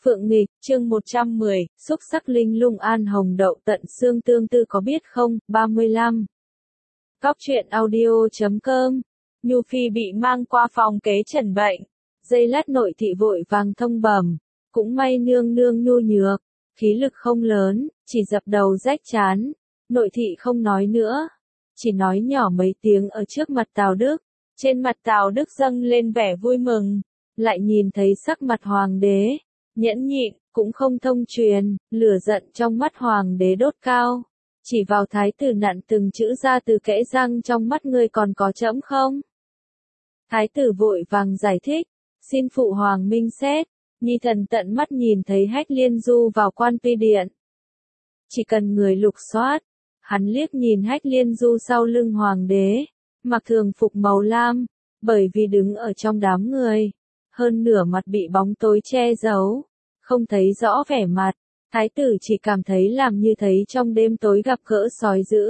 Phượng nghịch, chương 110, xúc sắc linh lung an hồng đậu tận xương tương tư có biết không, 35. Cóc truyện audio.com, Nhu Phi bị mang qua phòng kế trần bệnh. Giây lát nội thị vội vàng thông bẩm, cũng may nương nương nhu nhược, khí lực không lớn, chỉ dập đầu rách trán. Nội thị không nói nữa, chỉ nói nhỏ mấy tiếng ở trước mặt Tào Đức. Trên mặt Tào Đức dâng lên vẻ vui mừng, lại nhìn thấy sắc mặt hoàng đế, nhẫn nhịn, cũng không thông truyền, lửa giận trong mắt hoàng đế đốt cao. Chỉ vào thái tử nặn từng chữ ra từ kẽ răng, trong mắt ngươi còn có trẫm không? Thái tử vội vàng giải thích, xin phụ hoàng minh xét, nhi thần tận mắt nhìn thấy Hách Liên Du vào quan pi điện. Chỉ cần người lục soát, hắn liếc nhìn Hách Liên Du sau lưng hoàng đế, mặc thường phục màu lam, bởi vì đứng ở trong đám người, hơn nửa mặt bị bóng tối che giấu, không thấy rõ vẻ mặt. Thái tử chỉ cảm thấy làm như thấy trong đêm tối gặp gỡ sói dữ.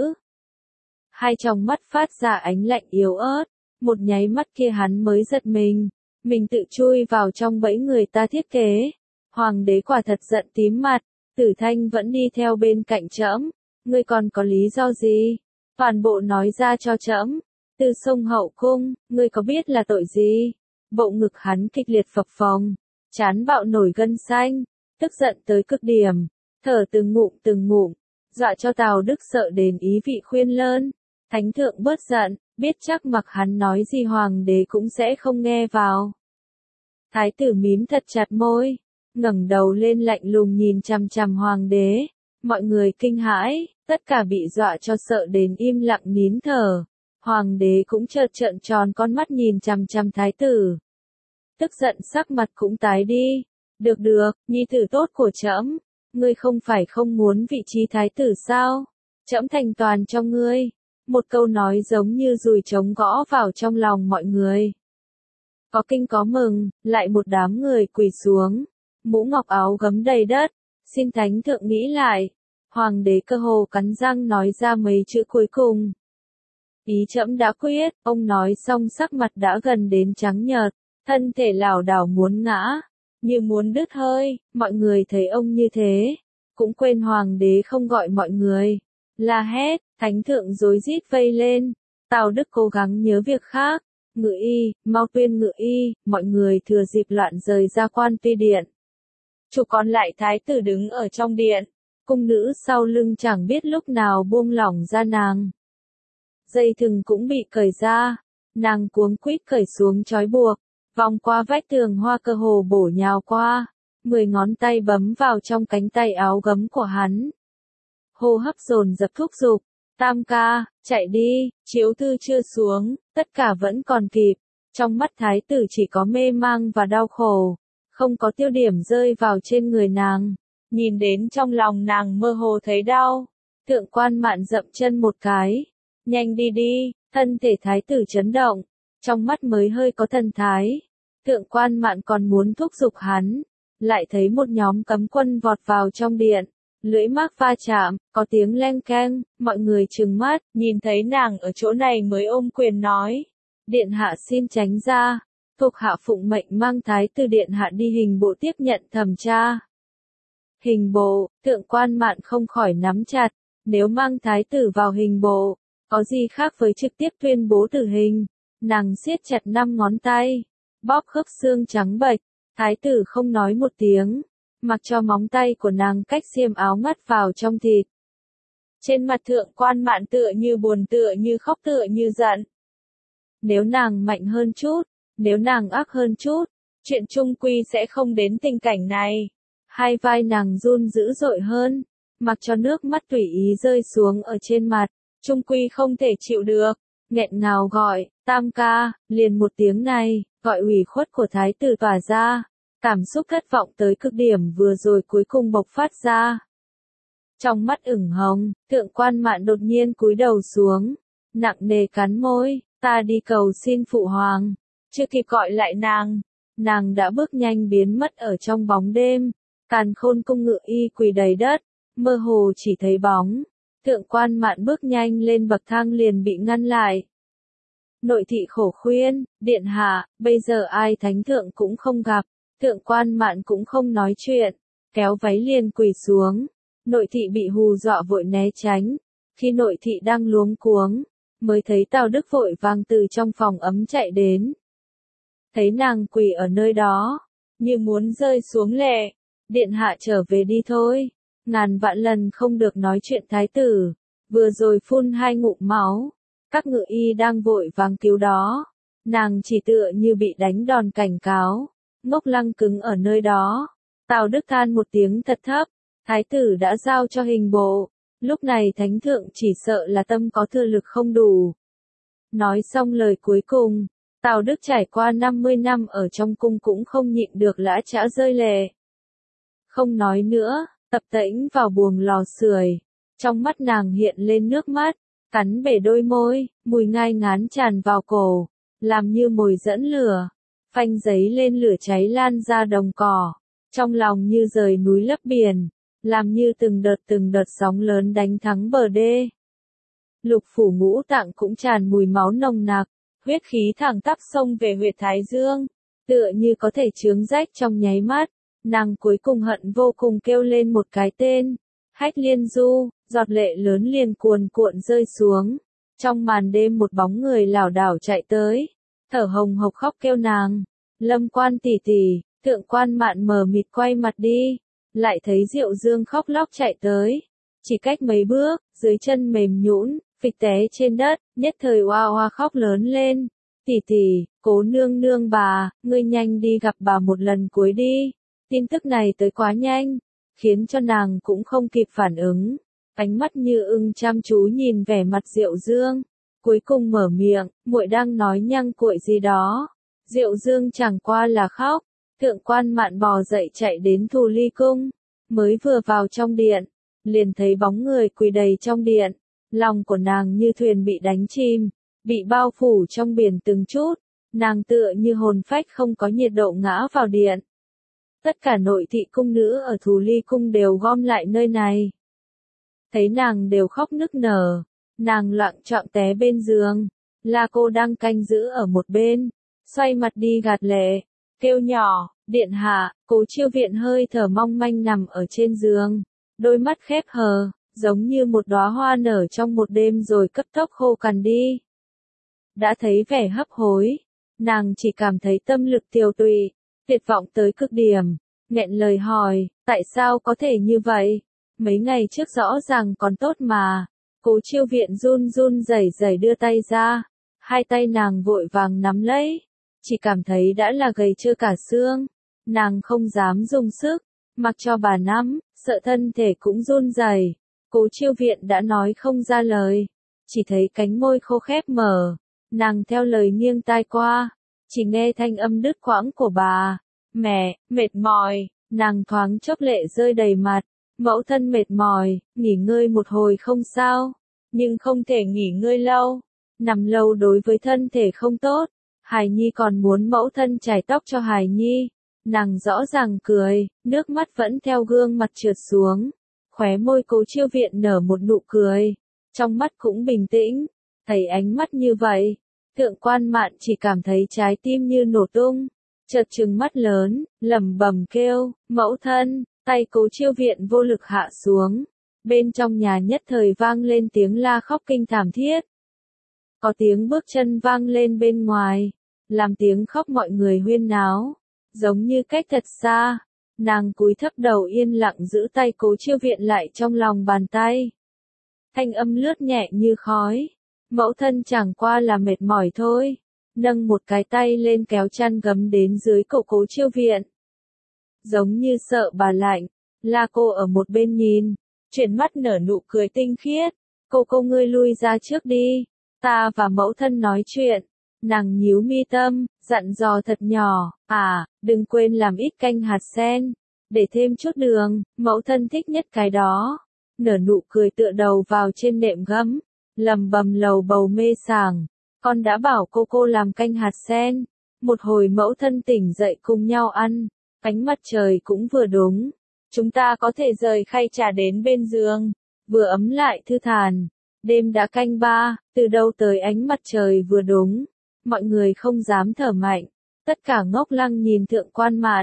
Hai tròng mắt phát ra ánh lạnh yếu ớt, một nháy mắt kia hắn mới giật mình tự chui vào trong bẫy người ta thiết kế. Hoàng đế quả thật giận tím mặt, Tử Thanh vẫn đi theo bên cạnh trẫm, ngươi còn có lý do gì? Toàn bộ nói ra cho trẫm. Từ sông hậu cung, ngươi có biết là tội gì? Bộ ngực hắn kịch liệt phập phồng, trán bạo nổi gân xanh, tức giận tới cực điểm, thở từng ngụm, dọa cho Tào Đức sợ đến ý vị khuyên lơn. Thánh thượng bớt giận, biết chắc mặc hắn nói gì hoàng đế cũng sẽ không nghe vào. Thái tử mím thật chặt môi, ngẩng đầu lên lạnh lùng nhìn chằm chằm hoàng đế. Mọi người kinh hãi, tất cả bị dọa cho sợ đến im lặng nín thở. Hoàng đế cũng chợt trợn tròn con mắt nhìn chằm chằm thái tử. Tức giận sắc mặt cũng tái đi. Được, nhi tử tốt của trẫm, ngươi không phải không muốn vị trí thái tử sao? Trẫm thành toàn cho ngươi. Một câu nói giống như dùi trống gõ vào trong lòng mọi người. Có kinh có mừng, lại một đám người quỳ xuống, mũ ngọc áo gấm đầy đất, xin thánh thượng nghĩ lại. Hoàng đế cơ hồ cắn răng nói ra mấy chữ cuối cùng. Ý trẫm đã quyết, ông nói xong sắc mặt đã gần đến trắng nhợt, thân thể lảo đảo muốn ngã, như muốn đứt hơi. Mọi người thấy ông như thế, cũng quên hoàng đế không gọi mọi người. La hét, thánh thượng rối rít vây lên. Tào Đức cố gắng nhớ việc khác. Ngự y, mau tuyên ngự y. Mọi người thừa dịp loạn rời ra quan pi điện. Chủ còn lại thái tử đứng ở trong điện. Cung nữ sau lưng chẳng biết lúc nào buông lỏng ra nàng. Dây thừng cũng bị cởi ra. Nàng cuống quýt cởi xuống trói buộc, vòng qua vách tường hoa cơ hồ bổ nhào qua. 10 ngón tay bấm vào trong cánh tay áo gấm của hắn. Hô hấp dồn dập thúc giục, Tam ca, chạy đi, chiếu thư chưa xuống, tất cả vẫn còn kịp. Trong mắt thái tử chỉ có mê mang và đau khổ, không có tiêu điểm rơi vào trên người nàng. Nhìn đến trong lòng nàng mơ hồ thấy đau. Thượng quan Mạn dậm chân một cái, nhanh đi, thân thể thái tử chấn động, trong mắt mới hơi có thần thái. Thượng quan Mạn còn muốn thúc giục hắn, lại thấy một nhóm cấm quân vọt vào trong điện. Lưỡi mác va chạm, có tiếng leng keng, mọi người trừng mắt, nhìn thấy nàng ở chỗ này mới ôm quyền nói. Điện hạ xin tránh ra, thuộc hạ phụng mệnh mang thái tử điện hạ đi hình bộ tiếp nhận thẩm tra. Hình bộ, thượng quan Mạn không khỏi nắm chặt, nếu mang thái tử vào hình bộ, có gì khác với trực tiếp tuyên bố tử hình. Nàng siết chặt 5 ngón tay, bóp khớp xương trắng bệch, thái tử không nói một tiếng. Mặc cho móng tay của nàng cách xiêm áo ngắt vào trong thịt. Trên mặt thượng quan Mạn tựa như buồn tựa như khóc tựa như giận. Nếu nàng mạnh hơn chút, nếu nàng ác hơn chút, chuyện chung quy sẽ không đến tình cảnh này. Hai vai nàng run dữ dội hơn, mặc cho nước mắt tùy ý rơi xuống ở trên mặt, chung quy không thể chịu được, nghẹn ngào gọi, Tam ca, liền một tiếng này, gọi ủy khuất của thái tử tỏa ra. Cảm xúc thất vọng tới cực điểm vừa rồi cuối cùng bộc phát ra. Trong mắt ửng hồng, thượng quan Mạn đột nhiên cúi đầu xuống, nặng nề cắn môi, ta đi cầu xin phụ hoàng. Chưa kịp gọi lại nàng đã bước nhanh biến mất ở trong bóng đêm. Càn Khôn cung ngự y quỳ đầy đất, mơ hồ chỉ thấy bóng. Thượng quan Mạn bước nhanh lên bậc thang liền bị ngăn lại. Nội thị khổ khuyên, điện hạ, bây giờ ai thánh thượng cũng không gặp. Thượng quan mạn cũng không nói chuyện, kéo váy liền quỳ xuống. Nội thị bị hù dọa vội né tránh. Khi nội thị đang luống cuống, mới thấy Tào Đức vội vàng từ trong phòng ấm chạy đến. Thấy nàng quỳ ở nơi đó, như muốn rơi xuống lệ. Điện hạ trở về đi thôi. Ngàn vạn lần không được nói chuyện thái tử. Vừa rồi phun 2 ngụm máu. Các ngự y đang vội vàng cứu đó. Nàng chỉ tựa như bị đánh đòn cảnh cáo. Ngốc lăng cứng ở nơi đó. Tào Đức than một tiếng thật thấp. Thái tử đã giao cho hình bộ. Lúc này thánh thượng chỉ sợ là tâm có thừa lực không đủ. Nói xong lời cuối cùng, Tào Đức trải qua 50 năm ở trong cung cũng không nhịn được lã chã rơi lệ. Không nói nữa, tập tễnh vào buồng lò sưởi. Trong mắt nàng hiện lên nước mắt, cắn bể đôi môi, mùi ngai ngán tràn vào cổ, làm như mồi dẫn lửa. Phanh giấy lên lửa cháy lan ra đồng cỏ, trong lòng như rời núi lấp biển, làm như từng đợt sóng lớn đánh thắng bờ đê. Lục phủ ngũ tạng cũng tràn mùi máu nồng nặc, huyết khí thẳng tắp xông về huyệt thái dương, tựa như có thể chướng rách trong nháy mắt. Nàng cuối cùng hận vô cùng kêu lên một cái tên, Hách Liên Du, giọt lệ lớn liền cuồn cuộn rơi xuống. Trong màn đêm một bóng người lảo đảo chạy tới, thở hồng hộc khóc kêu nàng, Lâm quan tỷ tỷ. Thượng quan mạn mờ mịt quay mặt đi, lại thấy Diệu Dương khóc lóc chạy tới. Chỉ cách mấy bước, dưới chân mềm nhũn, phịch té trên đất, nhất thời oa oa khóc lớn lên. Tỷ tỷ, cố nương nương bà, ngươi nhanh đi gặp bà một lần cuối đi. Tin tức này tới quá nhanh, khiến cho nàng cũng không kịp phản ứng. Ánh mắt như ưng chăm chú nhìn vẻ mặt Diệu Dương. Cuối cùng mở miệng, muội đang nói nhăng cuội gì đó. Diệu Dương chẳng qua là khóc. Thượng quan mạn bò dậy chạy đến Thù Ly Cung. Mới vừa vào trong điện, liền thấy bóng người quỳ đầy trong điện. Lòng của nàng như thuyền bị đánh chìm, bị bao phủ trong biển từng chút. Nàng tựa như hồn phách không có nhiệt độ ngã vào điện. Tất cả nội thị cung nữ ở Thù Ly Cung đều gom lại nơi này. Thấy nàng đều khóc nức nở, nàng loạng choạng té bên giường. La Cô đang canh giữ ở một bên, xoay mặt đi gạt lệ, kêu nhỏ, điện hạ. Cố Chiêu Viện hơi thở mong manh nằm ở trên giường, đôi mắt khép hờ, giống như một đóa hoa nở trong một đêm rồi cấp tốc khô cằn đi. Đã thấy vẻ hấp hối, nàng chỉ cảm thấy tâm lực tiêu tụy, tuyệt vọng tới cực điểm, nghẹn lời hỏi, tại sao có thể như vậy? Mấy ngày trước rõ ràng còn tốt mà. Cố Chiêu Viện run run rẩy rẩy đưa tay ra, hai tay nàng vội vàng nắm lấy, chỉ cảm thấy đã là gầy trơ cả xương. Nàng không dám dùng sức, mặc cho bà nắm, sợ thân thể cũng run rẩy. Cố Chiêu Viện đã nói không ra lời, chỉ thấy cánh môi khô khép mở. Nàng theo lời nghiêng tai qua, chỉ nghe thanh âm đứt quãng của bà. Mẹ, mệt mỏi. Nàng thoáng chốc lệ rơi đầy mặt. Mẫu thân mệt mỏi, nghỉ ngơi một hồi không sao, nhưng không thể nghỉ ngơi lâu. Nằm lâu đối với thân thể không tốt. Hài Nhi còn muốn mẫu thân chải tóc cho Hài Nhi. Nàng rõ ràng cười, nước mắt vẫn theo gương mặt trượt xuống. Khóe môi Cố Chiêu Viện nở một nụ cười, trong mắt cũng bình tĩnh. Thấy ánh mắt như vậy, Thượng quan mạn chỉ cảm thấy trái tim như nổ tung. Chợt trừng mắt lớn, lẩm bẩm kêu, mẫu thân. Tay Cố Chiêu Viện vô lực hạ xuống. Bên trong nhà nhất thời vang lên tiếng la khóc kinh thảm thiết. Có tiếng bước chân vang lên bên ngoài, làm tiếng khóc mọi người huyên náo, giống như cách thật xa. Nàng cúi thấp đầu yên lặng giữ tay Cố Chiêu Viện lại trong lòng bàn tay. Thanh âm lướt nhẹ như khói. Mẫu thân chẳng qua là mệt mỏi thôi. Nâng một cái tay lên kéo chăn gấm đến dưới cổ Cố Chiêu Viện. Giống như sợ bà lạnh, La Cô ở một bên nhìn, chuyển mắt nở nụ cười tinh khiết. Cô ngươi lui ra trước đi, ta và mẫu thân nói chuyện. Nàng nhíu mi tâm, dặn dò thật nhỏ, đừng quên làm ít canh hạt sen, để thêm chút đường, mẫu thân thích nhất cái đó. Nở nụ cười tựa đầu vào trên nệm gấm, lầm bầm lầu bầu mê sảng. Con đã bảo cô làm canh hạt sen. Một hồi mẫu thân tỉnh dậy cùng nhau ăn. Ánh mặt trời cũng vừa đúng. Chúng ta có thể rời khay trà đến bên giường. Vừa ấm lại thư thản. Đêm đã canh 3, từ đâu tới ánh mặt trời vừa đúng. Mọi người không dám thở mạnh. Tất cả ngốc lăng nhìn Thượng quan mạn.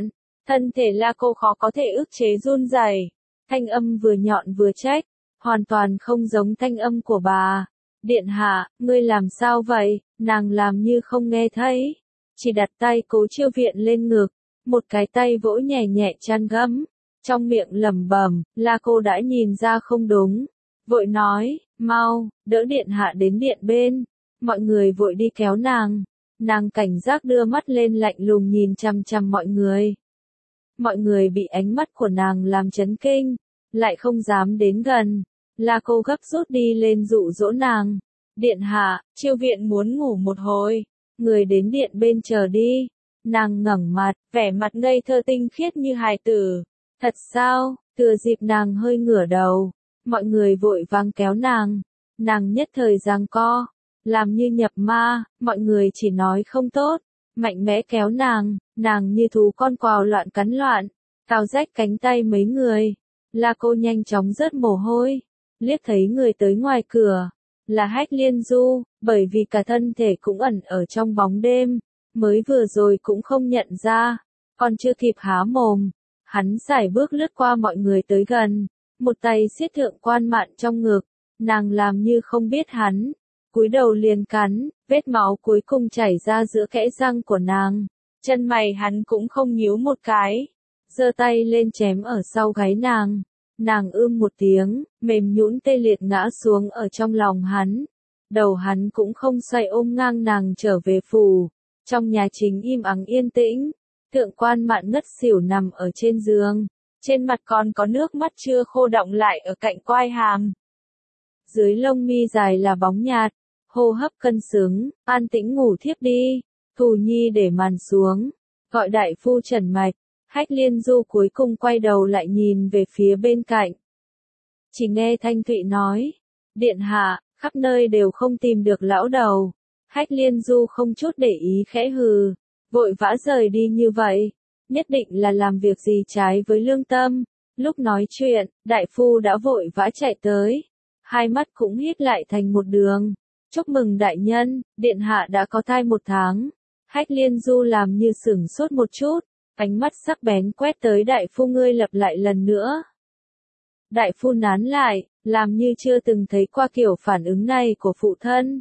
Thân thể La Cô khó có thể ức chế run rẩy, thanh âm vừa nhọn vừa trách, hoàn toàn không giống thanh âm của bà. Điện hạ, ngươi làm sao vậy? Nàng làm như không nghe thấy, chỉ đặt tay Cố Chiêu Viện lên ngực, một cái tay vỗ nhẹ nhẹ chăn gấm, trong miệng lẩm bẩm. La Cô đã nhìn ra không đúng, vội nói, mau, đỡ điện hạ đến điện bên. Mọi người vội đi kéo nàng. Nàng cảnh giác đưa mắt lên lạnh lùng nhìn chằm chằm mọi người. Mọi người bị ánh mắt của nàng làm chấn kinh, lại không dám đến gần. La Cô gấp rút đi lên dụ dỗ nàng. Điện hạ, Chiêu Viện muốn ngủ một hồi, người đến điện bên chờ đi. Nàng ngẩng mặt, vẻ mặt ngây thơ tinh khiết như hài tử. Thật sao? Thừa dịp nàng hơi ngửa đầu, mọi người vội vàng kéo nàng. Nàng nhất thời giằng co, làm như nhập ma, mọi người chỉ nói không tốt, mạnh mẽ kéo nàng như thú con quào loạn cắn loạn, cào rách cánh tay mấy người. La Cô nhanh chóng rớt mồ hôi, liếc thấy người tới ngoài cửa, là Hách Liên Du, bởi vì cả thân thể cũng ẩn ở trong bóng đêm, mới vừa rồi cũng không nhận ra, còn chưa kịp há mồm, hắn sải bước lướt qua mọi người tới gần, một tay siết Thượng Quan Mạn trong ngực, nàng làm như không biết hắn, cúi đầu liền cắn, vết máu cuối cùng chảy ra giữa kẽ răng của nàng, chân mày hắn cũng không nhíu một cái, giơ tay lên chém ở sau gáy nàng. Nàng một tiếng, mềm nhũn tê liệt ngã xuống ở trong lòng hắn. Đầu hắn cũng không xoay ôm ngang nàng trở về phủ. Trong nhà chính im ắng yên tĩnh, Thượng Quan Mạn ngất xỉu nằm ở trên giường. Trên mặt còn có nước mắt chưa khô đọng lại ở cạnh quai hàm. Dưới lông mi dài là bóng nhạt, hô hấp cân xứng, an tĩnh ngủ thiếp đi. Thù Nhi để màn xuống, gọi đại phu Trần Mạch. Hách Liên Du cuối cùng quay đầu lại nhìn về phía bên cạnh. Chỉ nghe Thanh Thụy nói, điện hạ, khắp nơi đều không tìm được lão đầu. Hách Liên Du không chút để ý khẽ hừ, vội vã rời đi như vậy, nhất định là làm việc gì trái với lương tâm. Lúc nói chuyện, đại phu đã vội vã chạy tới, hai mắt cũng híp lại thành một đường. Chúc mừng đại nhân, điện hạ đã có thai 1 tháng. Hách Liên Du làm như sửng sốt một chút. Ánh mắt sắc bén quét tới đại phu, ngươi lặp lại lần nữa. Đại phu nán lại, làm như chưa từng thấy qua kiểu phản ứng này của phụ thân.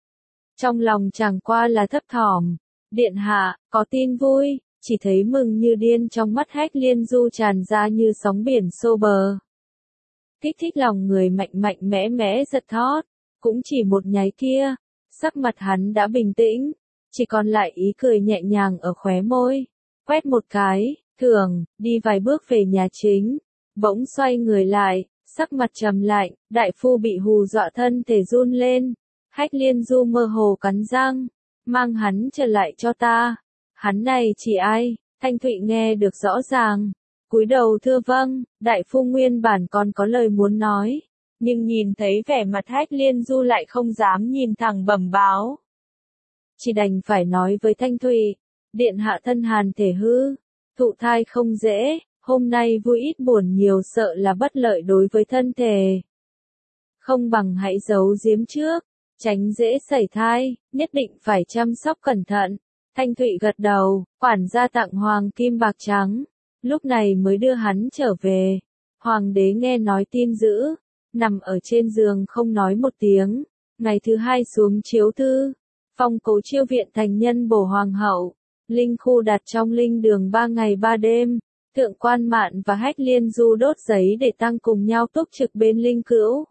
Trong lòng chẳng qua là thấp thỏm. Điện hạ, có tin vui, chỉ thấy mừng như điên trong mắt Hách Liên Du tràn ra như sóng biển xô bờ. Kích thích lòng người mạnh mẽ giật thót, cũng chỉ một nháy kia, sắc mặt hắn đã bình tĩnh, chỉ còn lại ý cười nhẹ nhàng ở khóe môi. Quét một cái, thường, đi vài bước về nhà chính, bỗng xoay người lại, sắc mặt trầm lạnh, đại phu bị hù dọa thân thể run lên. Hách Liên Du mơ hồ cắn răng, mang hắn trở lại cho ta. Hắn này chỉ ai? Thanh Thụy nghe được rõ ràng, cúi đầu thưa vâng. Đại phu nguyên bản còn có lời muốn nói, nhưng nhìn thấy vẻ mặt Hách Liên Du lại không dám nhìn thẳng bẩm báo. Chỉ đành phải nói với Thanh Thụy, điện hạ thân hàn thể hư, thụ thai không dễ, hôm nay vui ít buồn nhiều sợ là bất lợi đối với thân thể. Không bằng hãy giấu giếm trước, tránh dễ sảy thai, nhất định phải chăm sóc cẩn thận. Thanh Thụy gật đầu, quản gia tặng hoàng kim bạc trắng, lúc này mới đưa hắn trở về. Hoàng đế nghe nói tin dữ, nằm ở trên giường không nói một tiếng. Ngày thứ 2 xuống chiếu thư, phong Cố Chiêu Viện thành nhân bổ hoàng hậu. Linh khu đặt trong linh đường 3 ngày 3 đêm, Thượng Quan Mạn và Hách Liên Du đốt giấy để tăng cùng nhau túc trực bên linh cữu.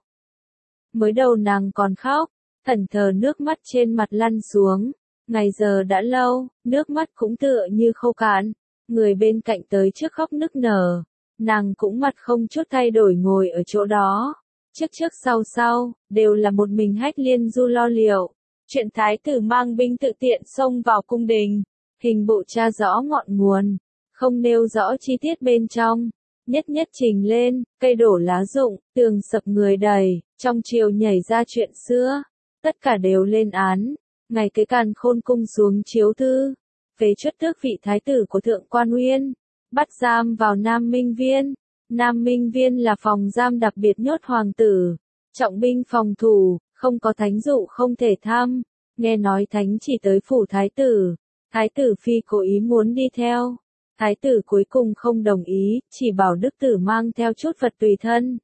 Mới đầu nàng còn khóc, thẫn thờ nước mắt trên mặt lăn xuống, ngày giờ đã lâu, nước mắt cũng tựa như khô cạn, người bên cạnh tới trước khóc nức nở, nàng cũng mặt không chút thay đổi ngồi ở chỗ đó, trước sau, đều là một mình Hách Liên Du lo liệu, chuyện thái tử mang binh tự tiện xông vào cung đình. Hình bộ tra rõ ngọn nguồn, không nêu rõ chi tiết bên trong, nhất trình lên, cây đổ lá rụng, tường sập người đầy, trong triều nhảy ra chuyện xưa, tất cả đều lên án. Ngày cái Càn Khôn cung xuống chiếu thư, phế truất tước vị thái tử của Thượng Quan Uyên, bắt giam vào Nam Minh Viên. Nam Minh Viên là phòng giam đặc biệt nhốt hoàng tử, trọng binh phòng thủ, không có thánh dụ không thể thăm. Nghe nói thánh chỉ tới phủ thái tử. Thái tử phi cố ý muốn đi theo, Thái tử cuối cùng không đồng ý, chỉ bảo đức tử mang theo chút vật tùy thân.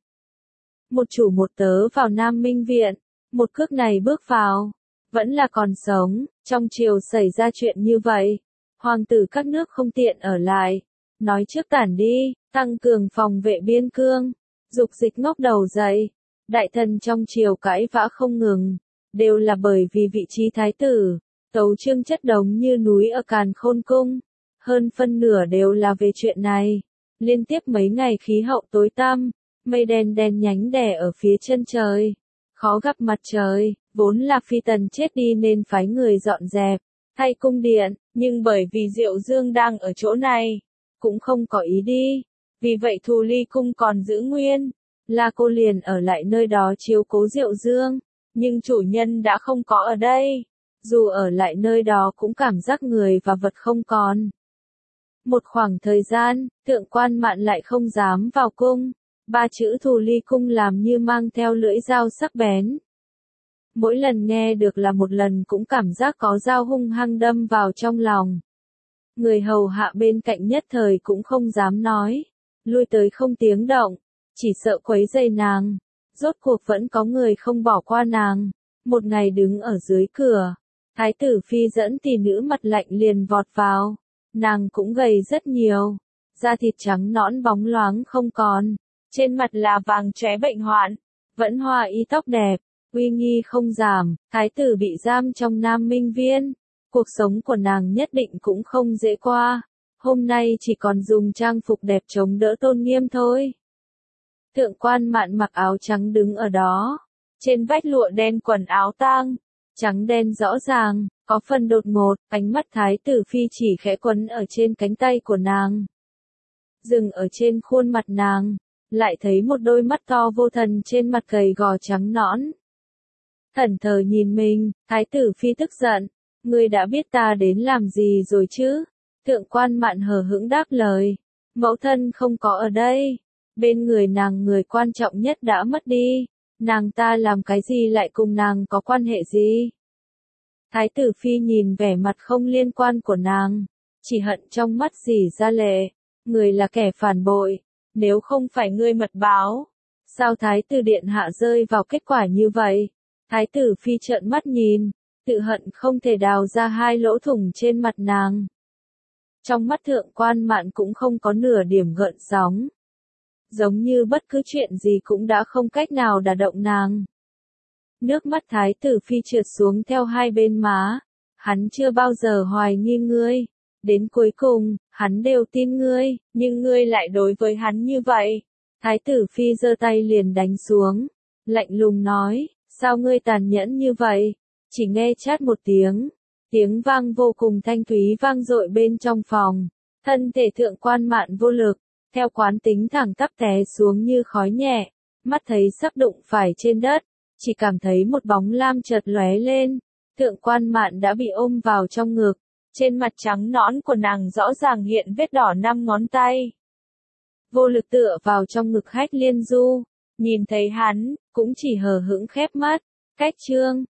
Một chủ một tớ vào Nam Minh Viện, một cước này bước vào, vẫn là còn sống, trong triều xảy ra chuyện như vậy. Hoàng tử các nước không tiện ở lại, nói trước tản đi, tăng cường phòng vệ biên cương, dục dịch ngóc đầu dậy. Đại thần trong triều cãi vã không ngừng, đều là bởi vì vị trí thái tử, tấu chương chất đống như núi ở Càn Khôn Cung. Hơn phân nửa đều là về chuyện này. Liên tiếp mấy ngày khí hậu tối tăm, mây đen đen nhánh đè ở phía chân trời. Khó gặp mặt trời, vốn là phi tần chết đi nên phái người dọn dẹp, thay cung điện, nhưng bởi vì Diệu Dương đang ở chỗ này, cũng không có ý đi. Vì vậy Thù Ly Cung còn giữ nguyên, La Cô liền ở lại nơi đó chiếu cố Diệu Dương, nhưng chủ nhân đã không có ở đây. Dù ở lại nơi đó cũng cảm giác người và vật không còn. Một khoảng thời gian, Thượng Quan Mạn lại không dám vào cung. Ba chữ Thù Ly Cung làm như mang theo lưỡi dao sắc bén. Mỗi lần nghe được là một lần cũng cảm giác có dao hung hăng đâm vào trong lòng. Người hầu hạ bên cạnh nhất thời cũng không dám nói, lui tới không tiếng động, chỉ sợ quấy rầy nàng. Rốt cuộc vẫn có người không bỏ qua nàng. Một ngày đứng ở dưới cửa, Thái tử phi dẫn tỷ nữ mặt lạnh liền vọt vào. Nàng cũng gầy rất nhiều, da thịt trắng nõn bóng loáng không còn, trên mặt là vàng chóe bệnh hoạn, vẫn hoa y tóc đẹp, uy nghi không giảm. Thái tử bị giam trong Nam Minh Viên, cuộc sống của nàng nhất định cũng không dễ qua, hôm nay chỉ còn dùng trang phục đẹp chống đỡ tôn nghiêm thôi. Thượng Quan Mạn mặc áo trắng đứng ở đó, trên vách lụa đen quần áo tang, trắng đen rõ ràng, có phần đột ngột, ánh mắt Thái tử phi chỉ khẽ quấn ở trên cánh tay của nàng. Dừng ở trên khuôn mặt nàng, lại thấy một đôi mắt to vô thần trên mặt gầy gò trắng nõn. Thẫn thờ nhìn mình, Thái tử phi tức giận, ngươi đã biết ta đến làm gì rồi chứ? Thượng Quan Mạn hờ hững đáp lời, mẫu thân không có ở đây, bên người nàng người quan trọng nhất đã mất đi, nàng ta làm cái gì lại cùng nàng có quan hệ gì? Thái tử phi nhìn vẻ mặt không liên quan của nàng, chỉ hận trong mắt rỉ ra lệ, người là kẻ phản bội, nếu không phải ngươi mật báo, sao thái tử điện hạ rơi vào kết quả như vậy? Thái tử phi trợn mắt nhìn, tự hận không thể đào ra hai lỗ thủng trên mặt nàng. Trong mắt Thượng Quan Mạn cũng không có nửa điểm gợn sóng, giống như bất cứ chuyện gì cũng đã không cách nào đả động nàng. Nước mắt thái tử phi trượt xuống theo hai bên má, hắn chưa bao giờ hoài nghi ngươi, đến cuối cùng, hắn đều tin ngươi, nhưng ngươi lại đối với hắn như vậy. Thái tử phi giơ tay liền đánh xuống, lạnh lùng nói, sao ngươi tàn nhẫn như vậy? Chỉ nghe chát một tiếng, tiếng vang vô cùng thanh thúy vang dội bên trong phòng, thân thể Thượng Quan Mạn vô lực, theo quán tính thẳng tắp té xuống như khói nhẹ, mắt thấy sắp đụng phải trên đất, chỉ cảm thấy một bóng lam chợt lóe lên, Thượng Quan Mạn đã bị ôm vào trong ngực, trên mặt trắng nõn của nàng rõ ràng hiện vết đỏ 5 ngón tay. Vô lực tựa vào trong ngực Hách Liên Du, nhìn thấy hắn, cũng chỉ hờ hững khép mắt, cách chương.